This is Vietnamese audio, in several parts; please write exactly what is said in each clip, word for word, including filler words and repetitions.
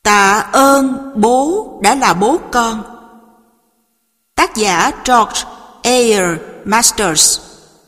Tạ ơn bố đã là bố con. Tác giả George Ayer Masters.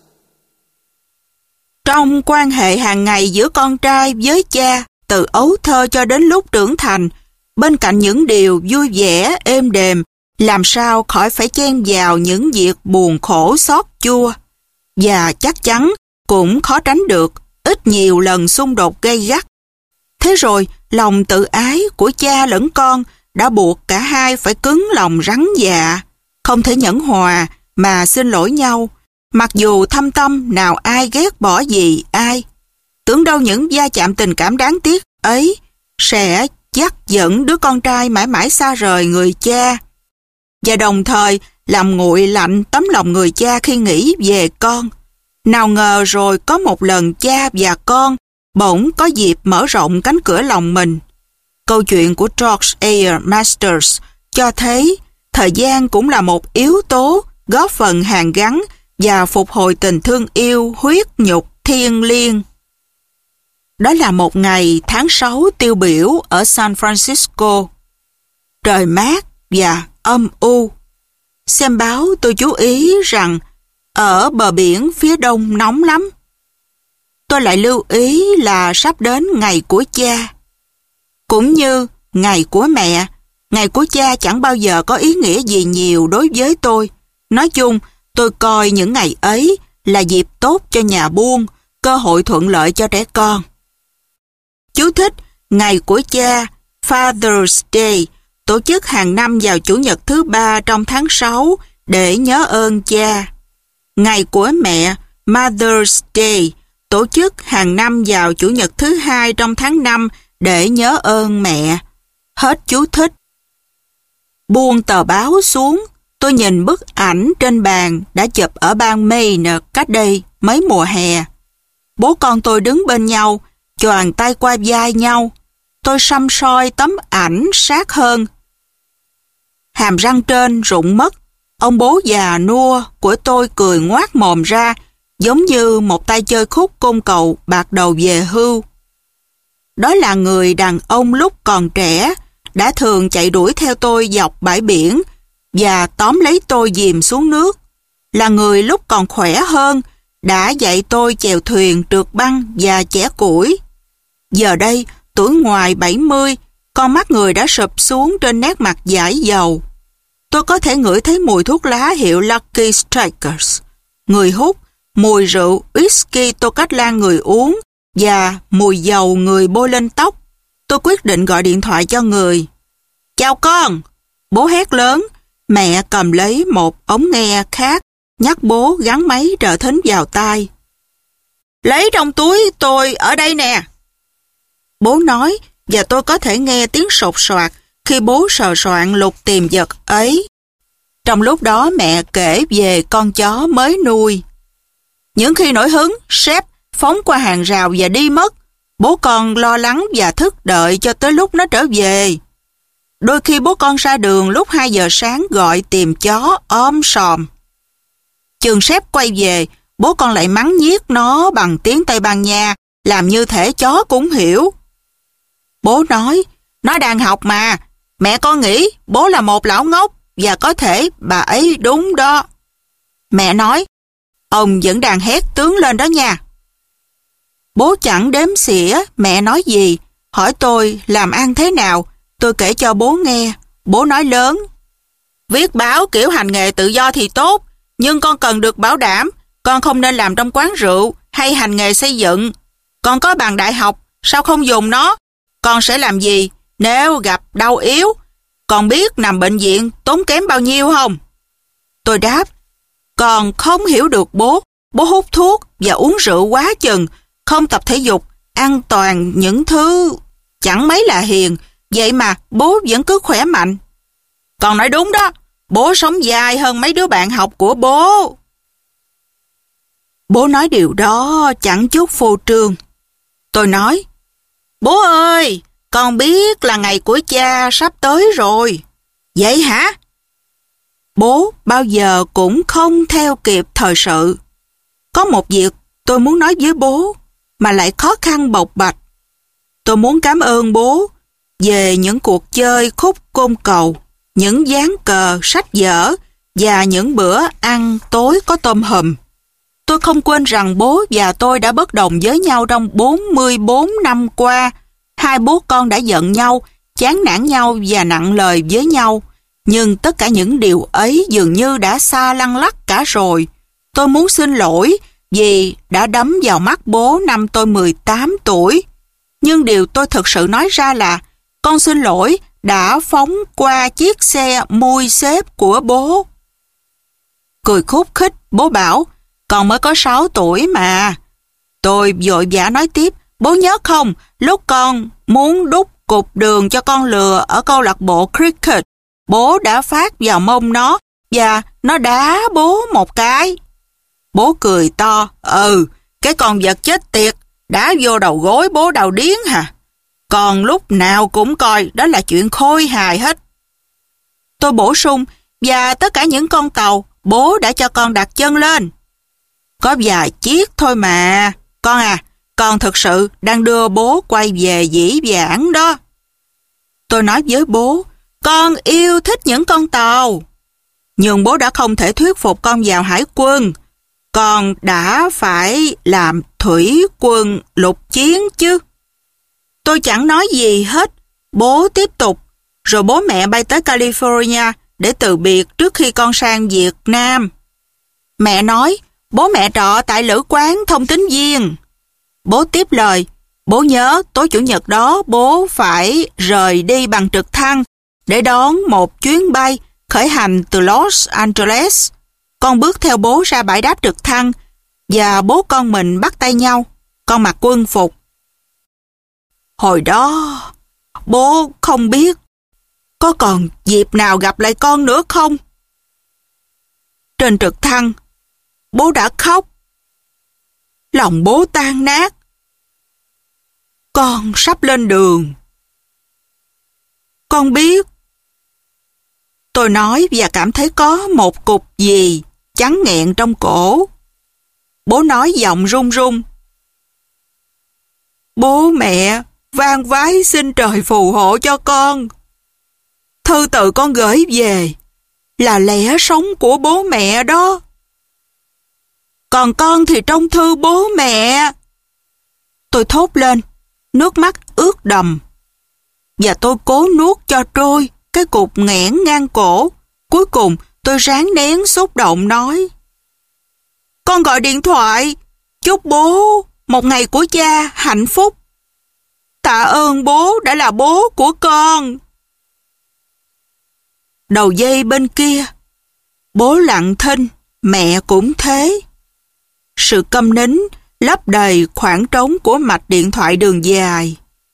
Trong quan hệ hàng ngày giữa con trai với cha, từ ấu thơ cho đến lúc trưởng thành, bên cạnh những điều vui vẻ, êm đềm, làm sao khỏi phải chen vào những việc buồn khổ xót chua. Và chắc chắn cũng khó tránh được ít nhiều lần xung đột gay gắt. Thế rồi, lòng tự ái của cha lẫn con đã buộc cả hai phải cứng lòng rắn dạ, không thể nhẫn hòa mà xin lỗi nhau, mặc dù thâm tâm nào ai ghét bỏ gì ai. Tưởng đâu những va chạm tình cảm đáng tiếc ấy sẽ dắt dẫn đứa con trai mãi mãi xa rời người cha, và đồng thời làm nguội lạnh tấm lòng người cha khi nghĩ về con. Nào ngờ rồi có một lần cha và con bỗng có dịp mở rộng cánh cửa lòng mình. Câu chuyện của George Ayer Masters cho thấy thời gian cũng là một yếu tố góp phần hàn gắn và phục hồi tình thương yêu huyết nhục thiêng liêng. Đó là một ngày tháng sáu tiêu biểu ở San Francisco. Trời mát và âm u. Xem báo tôi chú ý rằng ở bờ biển phía đông nóng lắm. Tôi lại lưu ý là sắp đến ngày của cha. Cũng như ngày của mẹ, ngày của cha chẳng bao giờ có ý nghĩa gì nhiều đối với tôi. Nói chung, tôi coi những ngày ấy là dịp tốt cho nhà buôn, cơ hội thuận lợi cho trẻ con. Chú thích: ngày của cha, Father's Day, tổ chức hàng năm vào Chủ nhật thứ ba trong tháng sáu để nhớ ơn cha. Ngày của mẹ, Mother's Day, tổ chức hàng năm vào Chủ nhật thứ hai trong tháng năm để nhớ ơn mẹ. Hết chú thích. Buông tờ báo xuống, tôi nhìn bức ảnh trên bàn đã chụp ở bang Maine cách đây mấy mùa hè. Bố con tôi đứng bên nhau, choàng tay qua vai nhau. Tôi săm soi tấm ảnh sát hơn. Hàm răng trên rụng mất. Ông bố già nua của tôi cười ngoác mồm ra, giống như một tay chơi khúc côn cầu bạc đầu về hưu. Đó là người đàn ông lúc còn trẻ, đã thường chạy đuổi theo tôi dọc bãi biển và tóm lấy tôi dìm xuống nước. Là người lúc còn khỏe hơn, đã dạy tôi chèo thuyền, trượt băng và chẻ củi. Giờ đây, tuổi ngoài bảy mươi, con mắt người đã sụp xuống trên nét mặt dãi dầu. Tôi có thể ngửi thấy mùi thuốc lá hiệu Lucky Strikers, người hút, mùi rượu, whisky tô cách lan người uống và mùi dầu người bôi lên tóc. Tôi quyết định gọi điện thoại cho người. Chào con! Bố hét lớn. Mẹ cầm lấy một ống nghe khác, nhắc bố gắn máy trợ thính vào tai. Lấy trong túi tôi ở đây nè. Bố nói, và tôi có thể nghe tiếng sột soạt khi bố sờ soạn lục tìm vật ấy. Trong lúc đó mẹ kể về con chó mới nuôi. Những khi nổi hứng, sếp phóng qua hàng rào và đi mất. Bố con lo lắng và thức đợi cho tới lúc nó trở về. Đôi khi bố con ra đường lúc hai giờ sáng gọi tìm chó om sòm. Chừng sếp quay về, bố con lại mắng nhiếc nó bằng tiếng Tây Ban Nha, làm như thể chó cũng hiểu. Bố nói, nó đang học mà. Mẹ con nghĩ bố là một lão ngốc và có thể bà ấy đúng đó. Mẹ nói, ông vẫn đang hét tướng lên đó nha. Bố chẳng đếm xỉa mẹ nói gì, hỏi tôi làm ăn thế nào. Tôi kể cho bố nghe. Bố nói lớn, viết báo kiểu hành nghề tự do thì tốt, nhưng con cần được bảo đảm con không nên làm trong quán rượu hay hành nghề xây dựng. Con có bằng đại học, sao không dùng nó? Con sẽ làm gì nếu gặp đau yếu? Con biết nằm bệnh viện tốn kém bao nhiêu không? Tôi đáp, con không hiểu được bố. Bố hút thuốc và uống rượu quá chừng, không tập thể dục, ăn toàn những thứ chẳng mấy là hiền. Vậy mà bố vẫn cứ khỏe mạnh. Con nói đúng đó, bố sống dài hơn mấy đứa bạn học của bố. Bố nói điều đó chẳng chút phô trương. Tôi nói, bố ơi, con biết là ngày của cha sắp tới rồi. Vậy hả? Bố bao giờ cũng không theo kịp thời sự. Có một việc tôi muốn nói với bố mà lại khó khăn bộc bạch. Tôi muốn cảm ơn bố về những cuộc chơi khúc côn cầu, những ván cờ, sách vở và những bữa ăn tối có tôm hùm. Tôi không quên rằng bố và tôi đã bất đồng với nhau trong bốn mươi bốn năm qua. Hai bố con đã giận nhau, chán nản nhau và nặng lời với nhau. Nhưng tất cả những điều ấy dường như đã xa lăn lắc cả rồi. Tôi muốn xin lỗi vì đã đấm vào mắt bố năm tôi mười tám tuổi. Nhưng điều tôi thực sự nói ra là con xin lỗi đã phóng qua chiếc xe mui xếp của bố. Cười khúc khích, bố bảo, con mới có sáu tuổi mà. Tôi vội vã nói tiếp, bố nhớ không, lúc con muốn đút cục đường cho con lừa ở câu lạc bộ cricket, bố đã phát vào mông nó và nó đá bố một cái. Bố cười to, ừ, cái con vật chết tiệt, đá vô đầu gối bố đầu điếng hả? Còn lúc nào cũng coi đó là chuyện khôi hài hết. Tôi bổ sung, và tất cả những con tàu bố đã cho con đặt chân lên. Có vài chiếc thôi mà. Con à, con thực sự đang đưa bố quay về dĩ vãng đó. Tôi nói với bố, con yêu thích những con tàu. Nhưng bố đã không thể thuyết phục con vào hải quân. Con đã phải làm thủy quân lục chiến chứ. Tôi chẳng nói gì hết. Bố tiếp tục. Rồi bố mẹ bay tới California để từ biệt trước khi con sang Việt Nam. Mẹ nói, bố mẹ trọ tại lữ quán thông tín viên. Bố tiếp lời, bố nhớ tối chủ nhật đó bố phải rời đi bằng trực thăng để đón một chuyến bay khởi hành từ Los Angeles. Con bước theo bố ra bãi đáp trực thăng và bố con mình bắt tay nhau. Con mặc quân phục. Hồi đó, bố không biết có còn dịp nào gặp lại con nữa không? Trên trực thăng, bố đã khóc. Lòng bố tan nát. Con sắp lên đường. Con biết. Tôi nói và cảm thấy có một cục gì chắn nghẹn trong cổ. Bố nói giọng run run. Bố mẹ van vái xin trời phù hộ cho con. Thư từ con gửi về là lẽ sống của bố mẹ đó. Còn con thì trong thư bố mẹ. Tôi thốt lên, nước mắt ướt đầm. Và tôi cố nuốt cho trôi cái cục nghẽn ngang cổ. Cuối cùng tôi ráng nén xúc động nói. Con gọi điện thoại, chúc bố một ngày của cha hạnh phúc. Tạ ơn bố đã là bố của con. Đầu dây bên kia, bố lặng thinh, mẹ cũng thế. Sự câm nín lấp đầy khoảng trống của mạch điện thoại đường dài.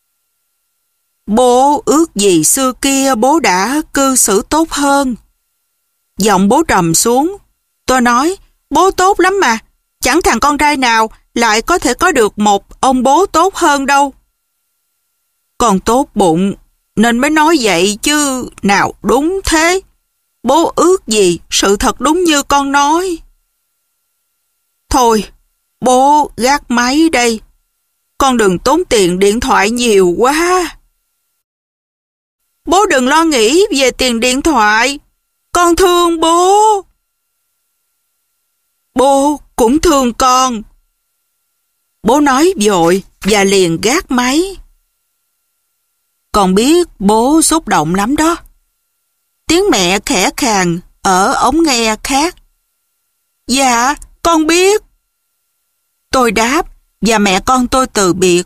Bố ước gì xưa kia bố đã cư xử tốt hơn. Giọng bố trầm xuống. Tôi nói, bố tốt lắm mà. Chẳng thằng con trai nào lại có thể có được một ông bố tốt hơn đâu. Con tốt bụng nên mới nói vậy chứ nào đúng thế. Bố ước gì sự thật đúng như con nói. Thôi, bố gác máy đây. Con đừng tốn tiền điện thoại nhiều quá. Bố đừng lo nghĩ về tiền điện thoại. Con thương bố. Bố cũng thương con. Bố nói vội và liền gác máy. Con biết bố xúc động lắm đó. Tiếng mẹ khẽ khàng ở ống nghe khác. Dạ, con biết. Tôi đáp và mẹ con tôi từ biệt.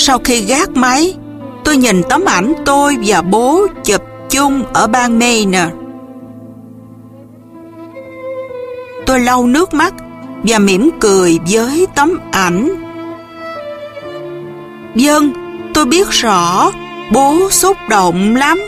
Sau khi gác máy, tôi nhìn tấm ảnh tôi và bố chụp chung ở bang Maine. Tôi lau nước mắt và mỉm cười với tấm ảnh. Vâng, tôi biết rõ, bố xúc động lắm.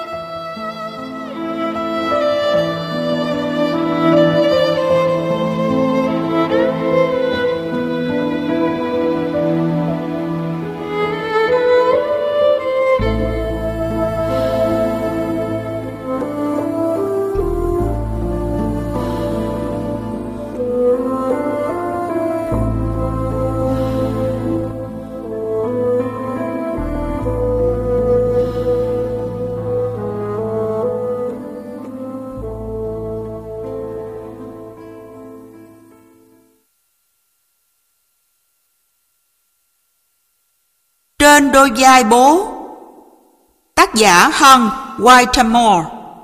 Trên đôi vai bố. Tác giả Hung Whittemore.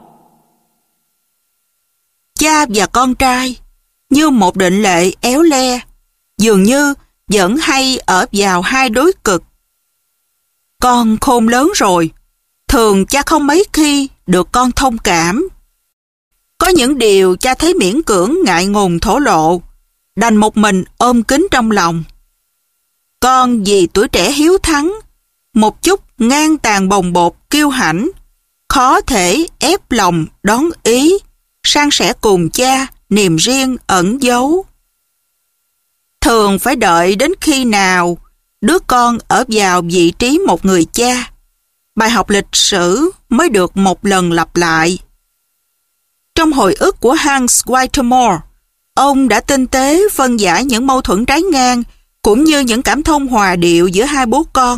Cha và con trai như một định lệ éo le, dường như vẫn hay ở vào hai đối cực. Con khôn lớn rồi, thường cha không mấy khi được con thông cảm. Có những điều cha thấy miễn cưỡng ngại ngùng thổ lộ, đành một mình ôm kín trong lòng. Con vì tuổi trẻ hiếu thắng, một chút ngang tàn bồng bột kiêu hãnh, khó thể ép lòng đón ý, san sẻ cùng cha niềm riêng ẩn giấu. Thường phải đợi đến khi nào đứa con ở vào vị trí một người cha, bài học lịch sử mới được một lần lặp lại. Trong hồi ức của Hans Whittemore, ông đã tinh tế phân giải những mâu thuẫn trái ngang cũng như những cảm thông hòa điệu giữa hai bố con.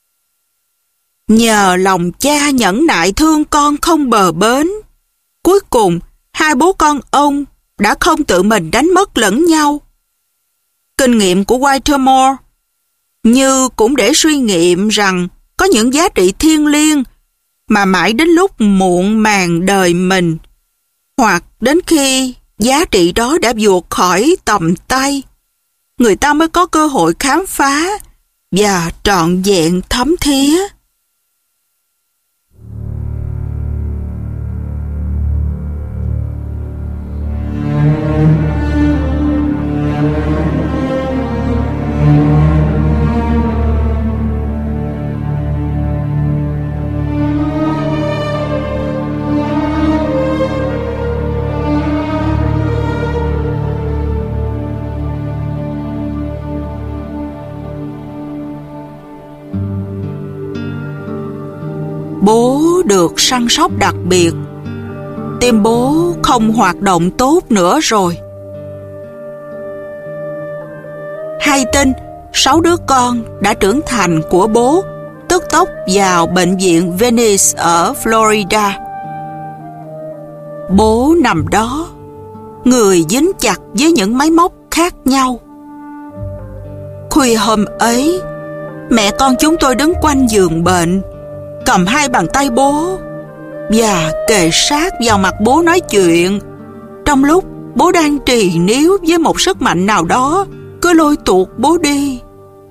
Nhờ lòng cha nhẫn nại thương con không bờ bến, cuối cùng hai bố con ông đã không tự mình đánh mất lẫn nhau. Kinh nghiệm của Whittemore như cũng để suy nghiệm rằng có những giá trị thiêng liêng mà mãi đến lúc muộn màng đời mình, hoặc đến khi giá trị đó đã vụt khỏi tầm tay, người ta mới có cơ hội khám phá và trọn vẹn thấm thía. Bố được săn sóc đặc biệt. Tim bố không hoạt động tốt nữa rồi. Hay tin sáu đứa con đã trưởng thành của bố tức tốc vào bệnh viện Venice ở Florida. Bố nằm đó, người dính chặt với những máy móc khác nhau. Khuya hôm ấy, mẹ con chúng tôi đứng quanh giường bệnh, cầm hai bàn tay bố và kề sát vào mặt bố nói chuyện, trong lúc bố đang trì níu với một sức mạnh nào đó cứ lôi tuột bố đi.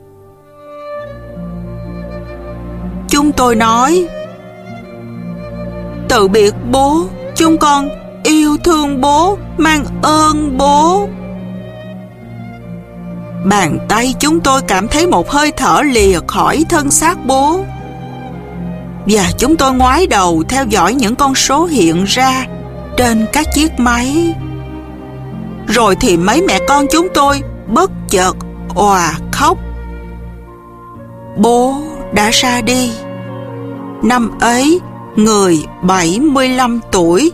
Chúng tôi nói: từ biệt bố, chúng con yêu thương bố, mang ơn bố. Bàn tay chúng tôi cảm thấy một hơi thở lìa khỏi thân xác bố, và chúng tôi ngoái đầu theo dõi những con số hiện ra trên các chiếc máy. Rồi thì mấy mẹ con chúng tôi bất chợt òa khóc. Bố đã ra đi. Năm ấy, người bảy mươi lăm tuổi.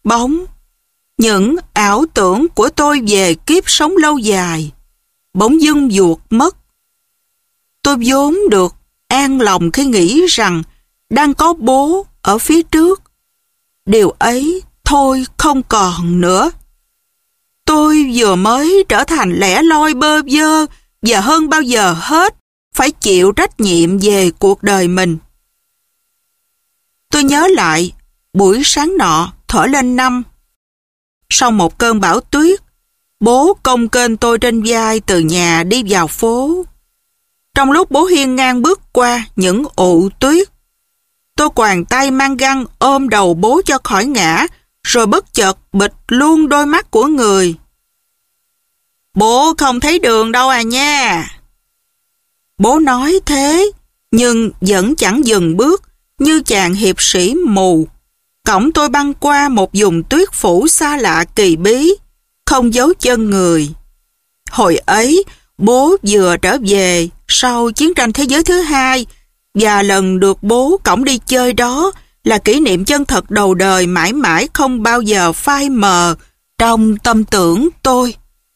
bóng. Những ảo tưởng của tôi về kiếp sống lâu dài bỗng dưng vuột mất. Tôi vốn được an lòng khi nghĩ rằng đang có bố ở phía trước. Điều ấy thôi không còn nữa. Tôi vừa mới trở thành lẻ loi bơ vơ và hơn bao giờ hết phải chịu trách nhiệm về cuộc đời mình. Tôi nhớ lại buổi sáng nọ thổi lên năm. Sau một cơn bão tuyết, bố cong kênh tôi trên vai từ nhà đi vào phố. Trong lúc bố hiên ngang bước qua những ụ tuyết, tôi quàng tay mang găng ôm đầu bố cho khỏi ngã, rồi bất chợt bịt luôn đôi mắt của người. Bố không thấy đường đâu à nha. Bố nói thế, nhưng vẫn chẳng dừng bước, như chàng hiệp sĩ mù. Cõng tôi băng qua một vùng tuyết phủ xa lạ kỳ bí, không dấu chân người. Hồi ấy, bố vừa trở về sau chiến tranh thế giới thứ hai, và lần được bố cõng đi chơi đó là kỷ niệm chân thật đầu đời mãi mãi không bao giờ phai mờ trong tâm tưởng tôi.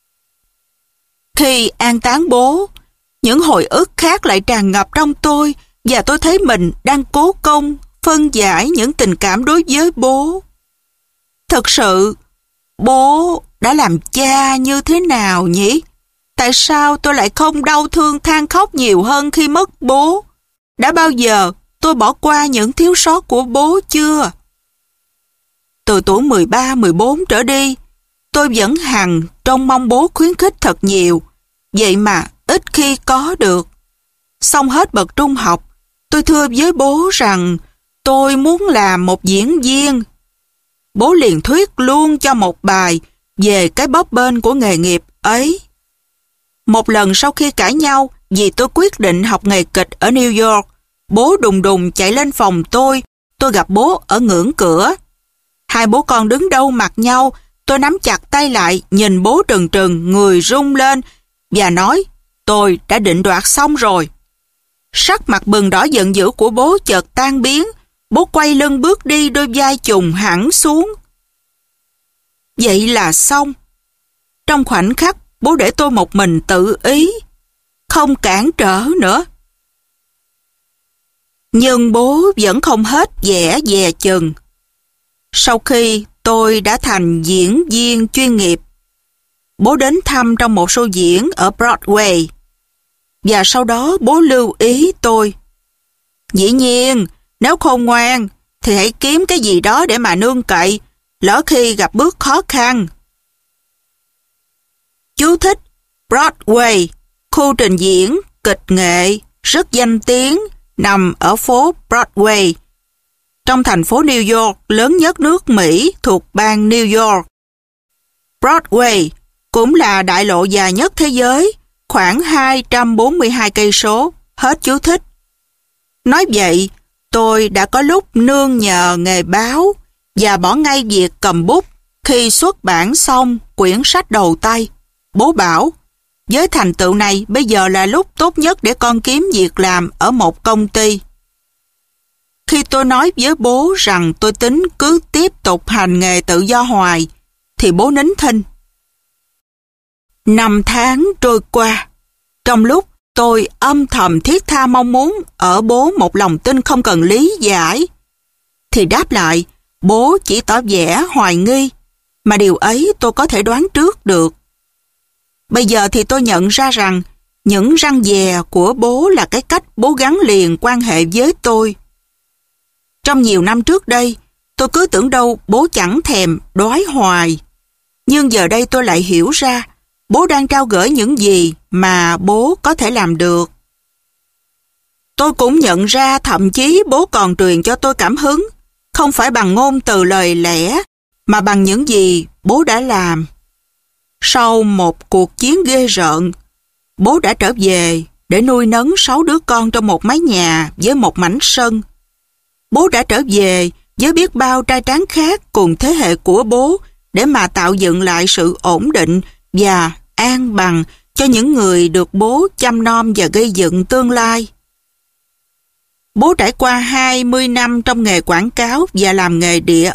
Khi an táng bố, những hồi ức khác lại tràn ngập trong tôi, và tôi thấy mình đang cố công phân giải những tình cảm đối với bố. Thật sự, bố đã làm cha như thế nào nhỉ? Tại sao tôi lại không đau thương than khóc nhiều hơn khi mất bố? Đã bao giờ tôi bỏ qua những thiếu sót của bố chưa? Từ tuổi mười ba mười bốn trở đi, tôi vẫn hằng trông mong bố khuyến khích thật nhiều, vậy mà ít khi có được. Xong hết bậc trung học, tôi thưa với bố rằng tôi muốn làm một diễn viên. Bố liền thuyết luôn cho một bài về cái bấp bênh của nghề nghiệp ấy. Một lần sau khi cãi nhau vì tôi quyết định học nghề kịch ở New York, bố đùng đùng chạy lên phòng tôi, tôi gặp bố ở ngưỡng cửa. Hai bố con đứng đâu mặt nhau, tôi nắm chặt tay lại, nhìn bố trừng trừng, người rung lên, và nói, tôi đã định đoạt xong rồi. Sắc mặt bừng đỏ giận dữ của bố chợt tan biến, bố quay lưng bước đi, đôi vai chùng hẳn xuống. Vậy là xong. Trong khoảnh khắc, bố để tôi một mình tự ý, không cản trở nữa. Nhưng bố vẫn không hết vẻ dè chừng. Sau khi tôi đã thành diễn viên chuyên nghiệp, bố đến thăm trong một show diễn ở Broadway. Và sau đó bố lưu ý tôi. Dĩ nhiên, nếu khôn ngoan, thì hãy kiếm cái gì đó để mà nương cậy, lỡ khi gặp bước khó khăn. Chú thích: Broadway, khu trình diễn, kịch nghệ, rất danh tiếng, nằm ở phố Broadway, trong thành phố New York, lớn nhất nước Mỹ, thuộc bang New York. Broadway cũng là đại lộ dài nhất thế giới, khoảng hai trăm bốn mươi hai cây số. Hết chú thích. Nói vậy, tôi đã có lúc nương nhờ nghề báo và bỏ ngay việc cầm bút khi xuất bản xong quyển sách đầu tay. Bố bảo, với thành tựu này bây giờ là lúc tốt nhất để con kiếm việc làm ở một công ty. Khi tôi nói với bố rằng tôi tính cứ tiếp tục hành nghề tự do hoài, thì bố nín thinh. Năm tháng trôi qua, trong lúc tôi âm thầm thiết tha mong muốn ở bố một lòng tin không cần lý giải, thì đáp lại, bố chỉ tỏ vẻ hoài nghi, mà điều ấy tôi có thể đoán trước được. Bây giờ thì tôi nhận ra rằng những răn dè của bố là cái cách bố gắn liền quan hệ với tôi. Trong nhiều năm trước đây, tôi cứ tưởng đâu bố chẳng thèm đói hoài. Nhưng giờ đây tôi lại hiểu ra bố đang trao gửi những gì mà bố có thể làm được. Tôi cũng nhận ra thậm chí bố còn truyền cho tôi cảm hứng, không phải bằng ngôn từ lời lẽ, mà bằng những gì bố đã làm. Sau một cuộc chiến ghê rợn, bố đã trở về để nuôi nấng sáu đứa con trong một mái nhà với một mảnh sân. Bố đã trở về với biết bao trai tráng khác cùng thế hệ của bố để mà tạo dựng lại sự ổn định và an bằng cho những người được bố chăm nom và gây dựng tương lai. Bố trải qua hai mươi năm trong nghề quảng cáo và làm nghề địa ốc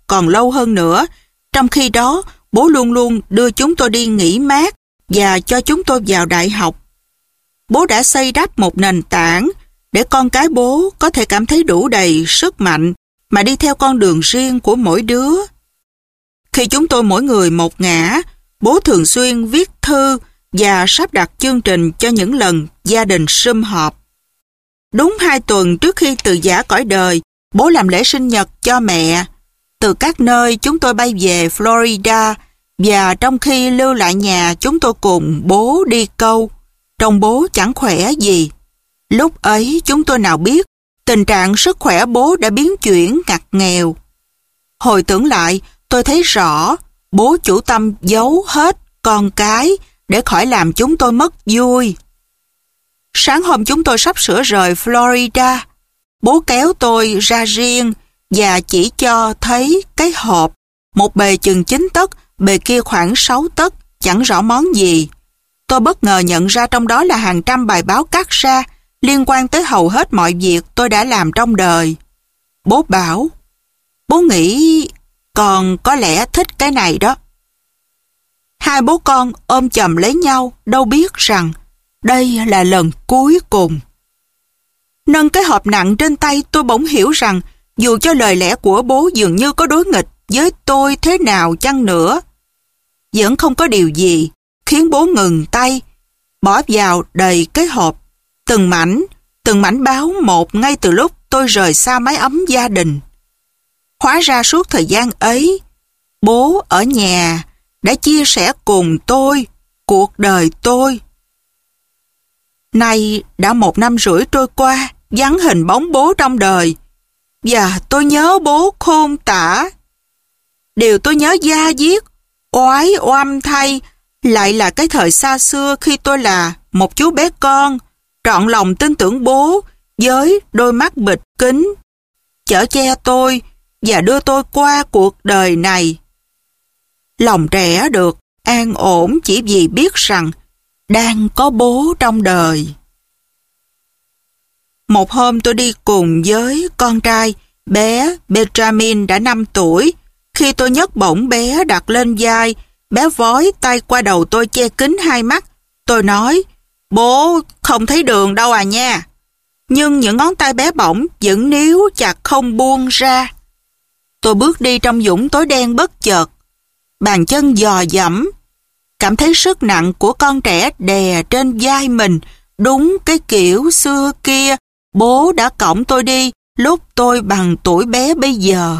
còn lâu hơn nữa. Trong khi đó, bố luôn luôn đưa chúng tôi đi nghỉ mát và cho chúng tôi vào đại học. Bố đã xây đắp một nền tảng để con cái bố có thể cảm thấy đủ đầy sức mạnh mà đi theo con đường riêng của mỗi đứa. Khi chúng tôi mỗi người một ngả, bố thường xuyên viết thư và sắp đặt chương trình cho những lần gia đình sum họp. Đúng hai tuần trước khi từ giã cõi đời, bố làm lễ sinh nhật cho mẹ. Từ các nơi chúng tôi bay về Florida và trong khi lưu lại nhà chúng tôi cùng bố đi câu. Trông bố chẳng khỏe gì. Lúc ấy chúng tôi nào biết tình trạng sức khỏe bố đã biến chuyển ngặt nghèo. Hồi tưởng lại, tôi thấy rõ bố chủ tâm giấu hết con cái để khỏi làm chúng tôi mất vui. Sáng hôm chúng tôi sắp sửa rời Florida, bố kéo tôi ra riêng và chỉ cho thấy cái hộp, một bề chừng chín tấc, bề kia khoảng sáu tấc, chẳng rõ món gì. Tôi bất ngờ nhận ra trong đó là hàng trăm bài báo cắt ra liên quan tới hầu hết mọi việc tôi đã làm trong đời. Bố bảo, bố nghĩ con có lẽ thích cái này đó. Hai bố con ôm chầm lấy nhau, đâu biết rằng đây là lần cuối cùng. Nâng cái hộp nặng trên tay, tôi bỗng hiểu rằng dù cho lời lẽ của bố dường như có đối nghịch với tôi thế nào chăng nữa, vẫn không có điều gì khiến bố ngừng tay, bỏ vào đầy cái hộp, từng mảnh, từng mảnh báo một ngay từ lúc tôi rời xa mái ấm gia đình. Hóa ra suốt thời gian ấy, bố ở nhà đã chia sẻ cùng tôi cuộc đời tôi. Nay đã một năm rưỡi trôi qua, vắng hình bóng bố trong đời, và tôi nhớ bố khôn tả. Điều tôi nhớ da diết, oái oăm thay, lại là cái thời xa xưa khi tôi là một chú bé con, trọn lòng tin tưởng bố với đôi mắt bịt kính, chở che tôi và đưa tôi qua cuộc đời này. Lòng trẻ được an ổn chỉ vì biết rằng đang có bố trong đời. Một hôm tôi đi cùng với con trai, bé Benjamin đã năm tuổi. Khi tôi nhấc bổng bé đặt lên vai, bé vói tay qua đầu tôi che kín hai mắt. Tôi nói, bố không thấy đường đâu à nha. Nhưng những ngón tay bé bỏng vẫn níu chặt không buông ra. Tôi bước đi trong dũng tối đen bất chợt. Bàn chân dò dẫm, cảm thấy sức nặng của con trẻ đè trên vai mình, đúng cái kiểu xưa kia bố đã cõng tôi đi lúc tôi bằng tuổi bé bây giờ.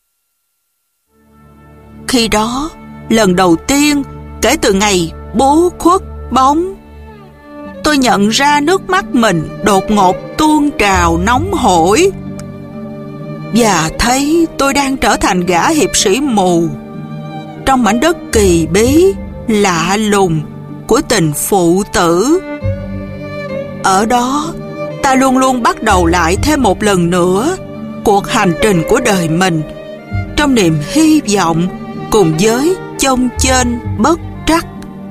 Khi đó, lần đầu tiên kể từ ngày bố khuất bóng, tôi nhận ra nước mắt mình đột ngột tuôn trào nóng hổi và thấy tôi đang trở thành gã hiệp sĩ mù trong mảnh đất kỳ bí, lạ lùng của tình phụ tử. Ở đó, ta luôn luôn bắt đầu lại thêm một lần nữa cuộc hành trình của đời mình trong niềm hy vọng cùng với chông chênh bất trắc.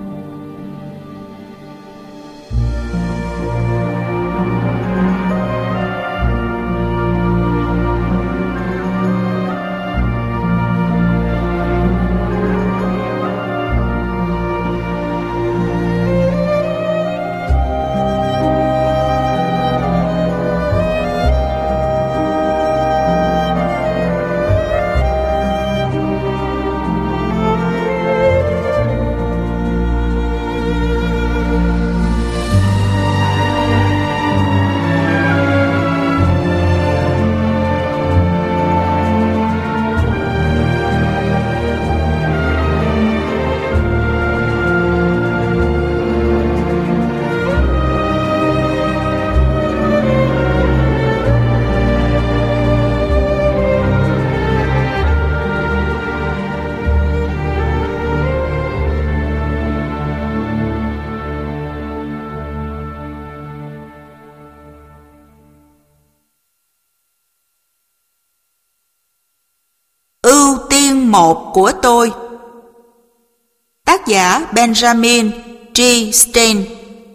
Ưu tiên một của tôi. Tác giả Benjamin G. Stein.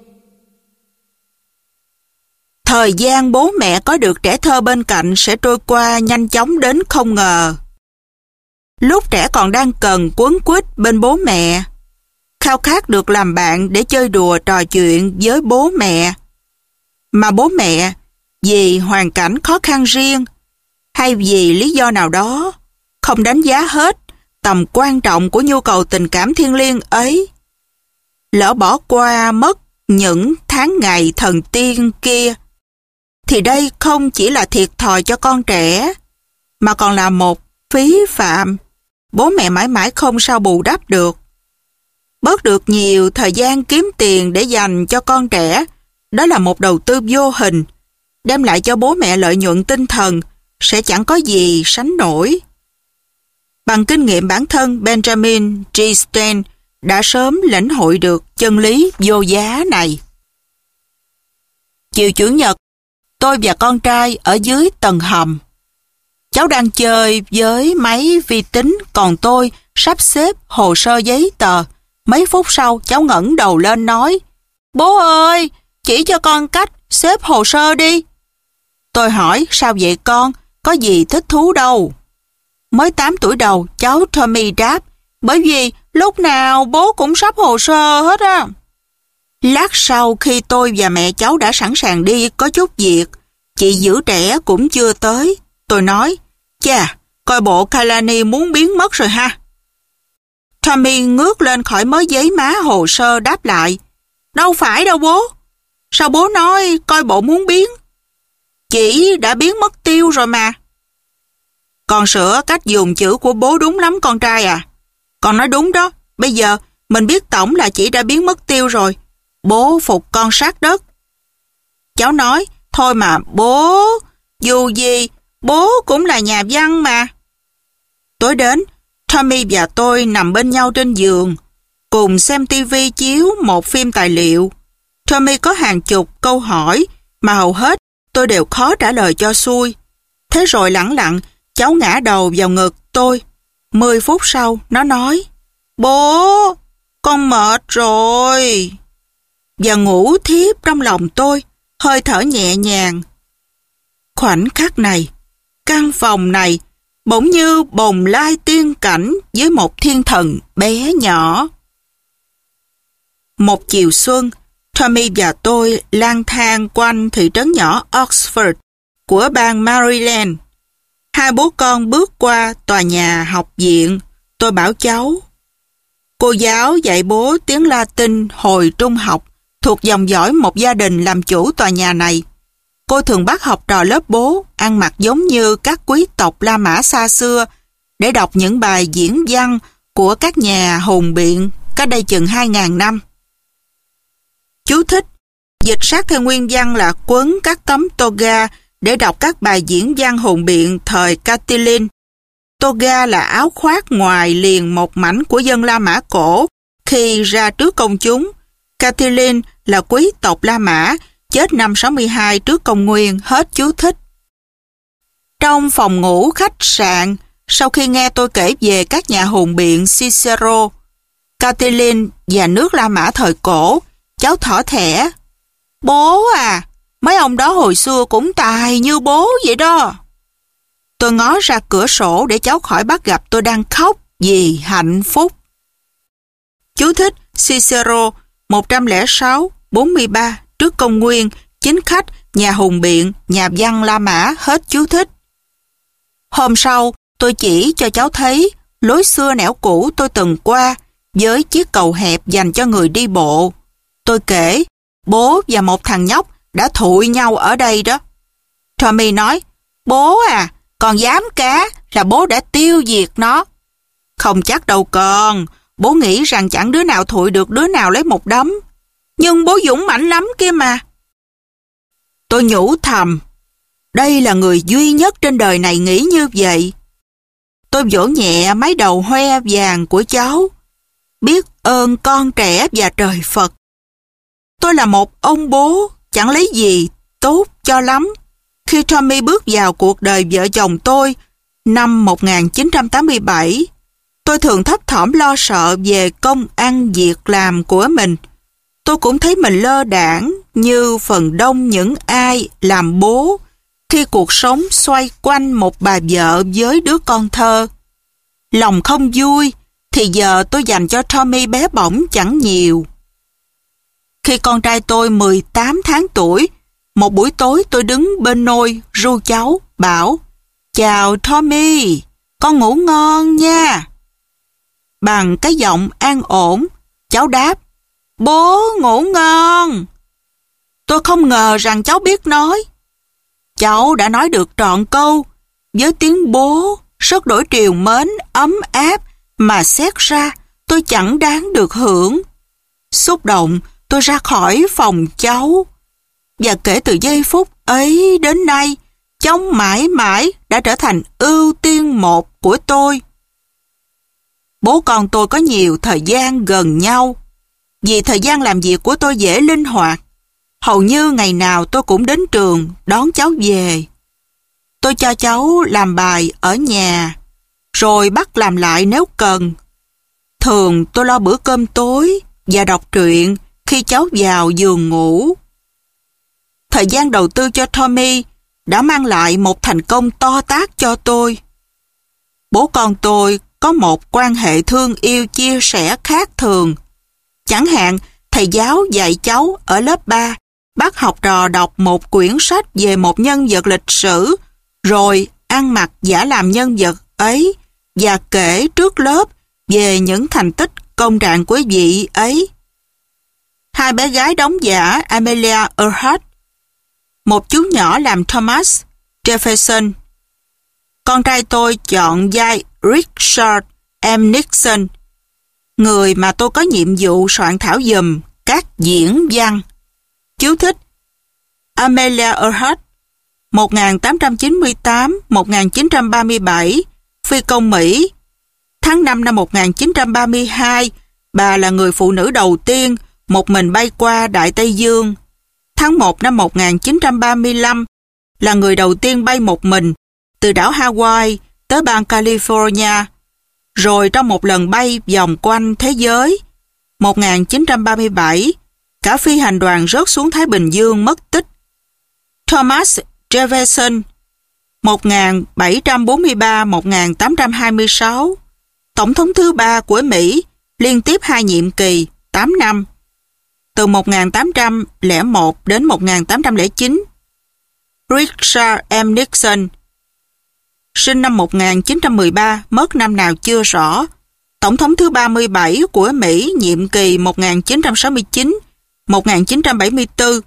Thời gian bố mẹ có được trẻ thơ bên cạnh sẽ trôi qua nhanh chóng đến không ngờ. lúc trẻ còn đang cần quấn quýt bên bố mẹ, khao khát được làm bạn để chơi đùa trò chuyện với bố mẹ. Mà bố mẹ, vì hoàn cảnh khó khăn riêng, hay vì lý do nào đó, không đánh giá hết tầm quan trọng của nhu cầu tình cảm thiêng liêng ấy. Lỡ bỏ qua mất những tháng ngày thần tiên kia, thì đây không chỉ là thiệt thòi cho con trẻ, mà còn là một phí phạm bố mẹ mãi mãi không sao bù đắp được. Bớt được nhiều thời gian kiếm tiền để dành cho con trẻ, đó là một đầu tư vô hình, đem lại cho bố mẹ lợi nhuận tinh thần sẽ chẳng có gì sánh nổi. Bằng kinh nghiệm bản thân, Benjamin G. Stein đã sớm lĩnh hội được chân lý vô giá này. Chiều Chủ nhật, tôi và con trai ở dưới tầng hầm. Cháu đang chơi với máy vi tính, còn tôi sắp xếp hồ sơ giấy tờ. Mấy phút sau, cháu ngẩng đầu lên nói: "Bố ơi, chỉ cho con cách xếp hồ sơ đi." Tôi hỏi: "Sao vậy con? Có gì thích thú đâu?" Mới tám tuổi đầu, cháu Tommy đáp: "Bởi vì lúc nào bố cũng sắp hồ sơ hết á." Lát sau, khi tôi và mẹ cháu đã sẵn sàng đi có chút việc, chị giữ trẻ cũng chưa tới. Tôi nói: "Chà, coi bộ Kalani muốn biến mất rồi ha." Tommy ngước lên khỏi mớ giấy má hồ sơ đáp lại: "Đâu phải đâu bố. Sao bố nói coi bộ muốn biến? Chị đã biến mất tiêu rồi mà." "Con sửa cách dùng chữ của bố đúng lắm con trai à." "Con nói đúng đó. Bây giờ mình biết tổng là chị đã biến mất tiêu rồi. Bố phục con sát đất." Cháu nói: "Thôi mà bố, dù gì bố cũng là nhà văn mà." Tối đến, Tommy và tôi nằm bên nhau trên giường, cùng xem tivi chiếu một phim tài liệu. Tommy có hàng chục câu hỏi mà hầu hết tôi đều khó trả lời cho xuôi. Thế rồi lẳng lặng, cháu ngã đầu vào ngực tôi. Mười phút sau, nó nói: "Bố, con mệt rồi." Và ngủ thiếp trong lòng tôi, hơi thở nhẹ nhàng. Khoảnh khắc này, căn phòng này bỗng như bồng lai tiên cảnh với một thiên thần bé nhỏ. Một chiều xuân, Tommy và tôi lang thang quanh thị trấn nhỏ Oxford của bang Maryland. Hai bố con bước qua tòa nhà học viện. Tôi bảo cháu: "Cô giáo dạy bố tiếng Latin hồi trung học, thuộc dòng dõi một gia đình làm chủ tòa nhà này. Cô thường bắt học trò lớp bố ăn mặc giống như các quý tộc La Mã xa xưa để đọc những bài diễn văn của các nhà hùng biện cách đây chừng hai ngàn năm. Chú thích: dịch sát theo nguyên văn là quấn các tấm toga để đọc các bài diễn văn hùng biện thời Catiline. Toga là áo khoác ngoài liền một mảnh của dân La Mã cổ khi ra trước công chúng. Catiline là quý tộc La Mã, chết năm sáu mươi hai trước công nguyên." Hết chú thích. Trong phòng ngủ khách sạn, sau khi nghe tôi kể về các nhà hùng biện Cicero, Catiline và nước La Mã thời cổ, cháu thỏ thẻ: "Bố à, mấy ông đó hồi xưa cũng tài như bố vậy đó." Tôi ngó ra cửa sổ để cháu khỏi bắt gặp tôi đang khóc vì hạnh phúc. Chú thích: Cicero một trăm lẻ sáu bốn mươi ba trước công nguyên, chính khách, nhà hùng biện, nhà văn La Mã. Hết chú thích. Hôm sau, tôi chỉ cho cháu thấy lối xưa nẻo cũ tôi từng qua với chiếc cầu hẹp dành cho người đi bộ. Tôi kể bố và một thằng nhóc đã thụi nhau ở đây đó. Tommy nói: "Bố à, con dám cá là bố đã tiêu diệt nó." "Không chắc đâu con, bố nghĩ rằng chẳng đứa nào thụi được đứa nào lấy một đấm. Nhưng bố dũng mãnh lắm kia mà." Tôi nhủ thầm, đây là người duy nhất trên đời này nghĩ như vậy. Tôi vỗ nhẹ mái đầu hoe vàng của cháu. Biết ơn con trẻ và trời Phật. Tôi là một ông bố chẳng lấy gì tốt cho lắm. Khi Tommy bước vào cuộc đời vợ chồng tôi năm một nghìn chín trăm tám mươi bảy, tôi thường thấp thỏm lo sợ về công ăn việc làm của mình. Tôi cũng thấy mình lơ đãng như phần đông những ai làm bố khi cuộc sống xoay quanh một bà vợ với đứa con thơ. lòng không vui, thì giờ tôi dành cho Tommy bé bỏng chẳng nhiều. Khi con trai tôi mười tám tháng tuổi, một buổi tối tôi đứng bên nôi ru cháu, bảo: "Chào Tommy, con ngủ ngon nha." Bằng cái giọng an ổn, cháu đáp: "Bố ngủ ngon." Tôi không ngờ rằng cháu biết nói. Cháu đã nói được trọn câu, với tiếng bố rất đổi triều mến, ấm áp, mà xét ra tôi chẳng đáng được hưởng. Xúc động, tôi ra khỏi phòng cháu. Và kể từ giây phút ấy đến nay, cháu mãi mãi đã trở thành ưu tiên một của tôi. Bố con tôi có nhiều thời gian gần nhau. Vì thời gian làm việc của tôi dễ linh hoạt, hầu như ngày nào tôi cũng đến trường đón cháu về. Tôi cho cháu làm bài ở nhà, rồi bắt làm lại nếu cần. Thường tôi lo bữa cơm tối và đọc truyện khi cháu vào giường ngủ. Thời gian đầu tư cho Tommy đã mang lại một thành công to tát cho tôi. Bố con tôi có một quan hệ thương yêu chia sẻ khác thường. Chẳng hạn, thầy giáo dạy cháu ở lớp ba bắt học trò đọc một quyển sách về một nhân vật lịch sử, rồi ăn mặc giả làm nhân vật ấy và kể trước lớp về những thành tích công trạng của vị ấy. Hai bé gái đóng giả Amelia Earhart, một chú nhỏ làm Thomas Jefferson. Con trai tôi chọn vai Richard M. Nixon, người mà tôi có nhiệm vụ soạn thảo giùm các diễn văn. Chú thích: Amelia Earhart, một nghìn tám trăm chín mươi tám đến một nghìn chín trăm ba mươi bảy, phi công Mỹ. Tháng năm năm một nghìn chín trăm ba mươi hai, bà là người phụ nữ đầu tiên một mình bay qua Đại Tây Dương. Tháng một năm một nghìn chín trăm ba mươi lăm, là người đầu tiên bay một mình từ đảo Hawaii tới bang California. Rồi trong một lần bay vòng quanh thế giới, một nghìn chín trăm ba mươi bảy, cả phi hành đoàn rớt xuống Thái Bình Dương mất tích. Thomas Jefferson, một nghìn bảy trăm bốn mươi ba đến một nghìn tám trăm hai mươi sáu, tổng thống thứ ba của Mỹ, liên tiếp hai nhiệm kỳ, tám năm, từ một nghìn tám trăm lẻ một đến một nghìn tám trăm lẻ chín. Richard M. Nixon, sinh năm một nghìn chín trăm mười ba, mất năm nào chưa rõ, tổng thống thứ ba mươi bảy của Mỹ, nhiệm kỳ một nghìn chín trăm sáu mươi chín đến một nghìn chín trăm bảy mươi tư,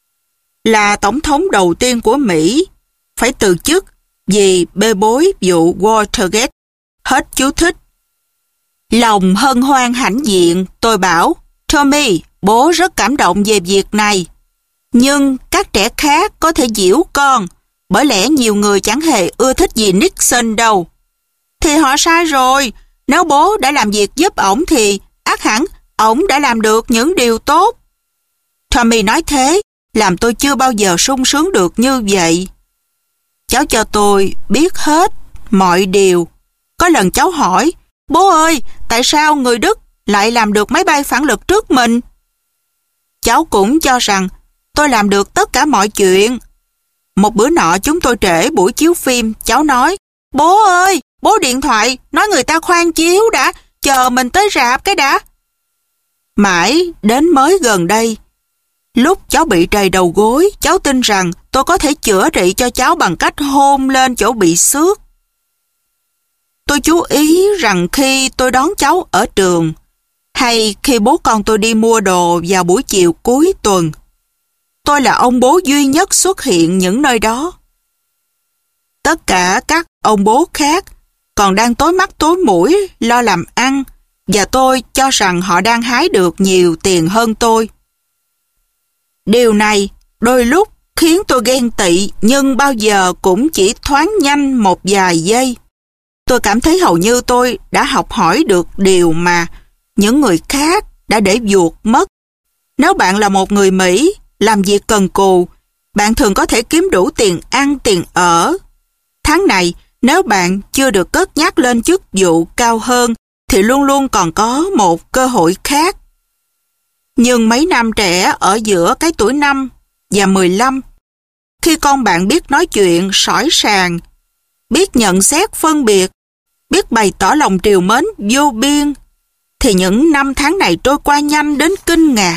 là tổng thống đầu tiên của Mỹ phải từ chức vì bê bối vụ Watergate. Hết chú thích. Lòng hân hoan hãnh diện, tôi bảo: "Tommy, bố rất cảm động về việc này. Nhưng các trẻ khác có thể giễu con, bởi lẽ nhiều người chẳng hề ưa thích gì Nixon đâu." "Thì họ sai rồi. Nếu bố đã làm việc giúp ổng thì ắt hẳn ổng đã làm được những điều tốt." Tommy nói thế làm tôi chưa bao giờ sung sướng được như vậy. Cháu cho tôi biết hết mọi điều. Có lần cháu hỏi: "Bố ơi, tại sao người Đức lại làm được máy bay phản lực trước mình?" Cháu cũng cho rằng tôi làm được tất cả mọi chuyện. Một bữa nọ chúng tôi trễ buổi chiếu phim, cháu nói: "Bố ơi, bố điện thoại nói người ta khoan chiếu đã, chờ mình tới rạp cái đã." Mãi đến mới gần đây, lúc cháu bị trầy đầu gối, cháu tin rằng tôi có thể chữa trị cho cháu bằng cách hôn lên chỗ bị xước. Tôi chú ý rằng khi tôi đón cháu ở trường, hay khi bố con tôi đi mua đồ vào buổi chiều cuối tuần, tôi là ông bố duy nhất xuất hiện những nơi đó. Tất cả các ông bố khác còn đang tối mắt tối mũi lo làm ăn, và tôi cho rằng họ đang hái được nhiều tiền hơn tôi. Điều này đôi lúc khiến tôi ghen tị, nhưng bao giờ cũng chỉ thoáng nhanh một vài giây. Tôi cảm thấy hầu như tôi đã học hỏi được điều mà những người khác đã để vuột mất. Nếu bạn là một người Mỹ, làm việc cần cù, bạn thường có thể kiếm đủ tiền ăn, tiền ở. Tháng này, nếu bạn chưa được cất nhắc lên chức vụ cao hơn, thì luôn luôn còn có một cơ hội khác. Nhưng mấy năm trẻ ở giữa cái tuổi năm và mười lăm, khi con bạn biết nói chuyện, sỏi sàng, biết nhận xét phân biệt, biết bày tỏ lòng trìu mến vô biên, thì những năm tháng này trôi qua nhanh đến kinh ngạc.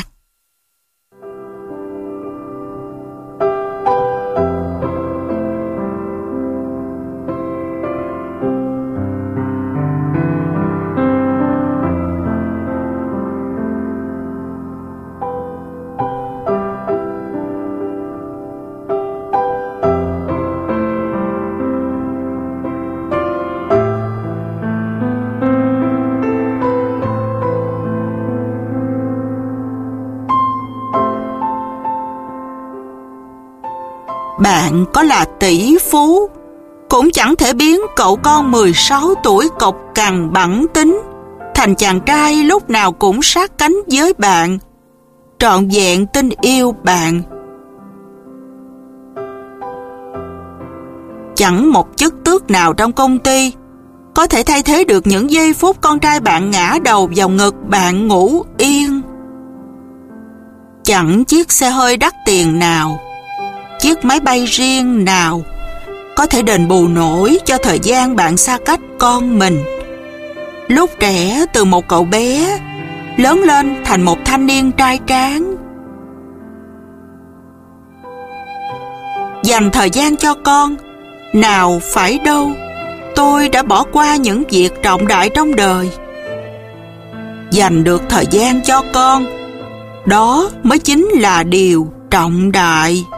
Bạn có là tỷ phú, cũng chẳng thể biến cậu con mười sáu tuổi cộc cằn bẵng tính thành chàng trai lúc nào cũng sát cánh với bạn, trọn vẹn tin yêu bạn. Chẳng một chức tước nào trong công ty có thể thay thế được những giây phút con trai bạn ngã đầu vào ngực bạn ngủ yên. Chẳng chiếc xe hơi đắt tiền nào, chiếc máy bay riêng nào có thể đền bù nổi cho thời gian bạn xa cách con mình. Lúc trẻ từ một cậu bé lớn lên thành một thanh niên trai tráng. Dành thời gian cho con, nào phải đâu tôi đã bỏ qua những việc trọng đại trong đời. Dành được thời gian cho con, đó mới chính là điều trọng đại.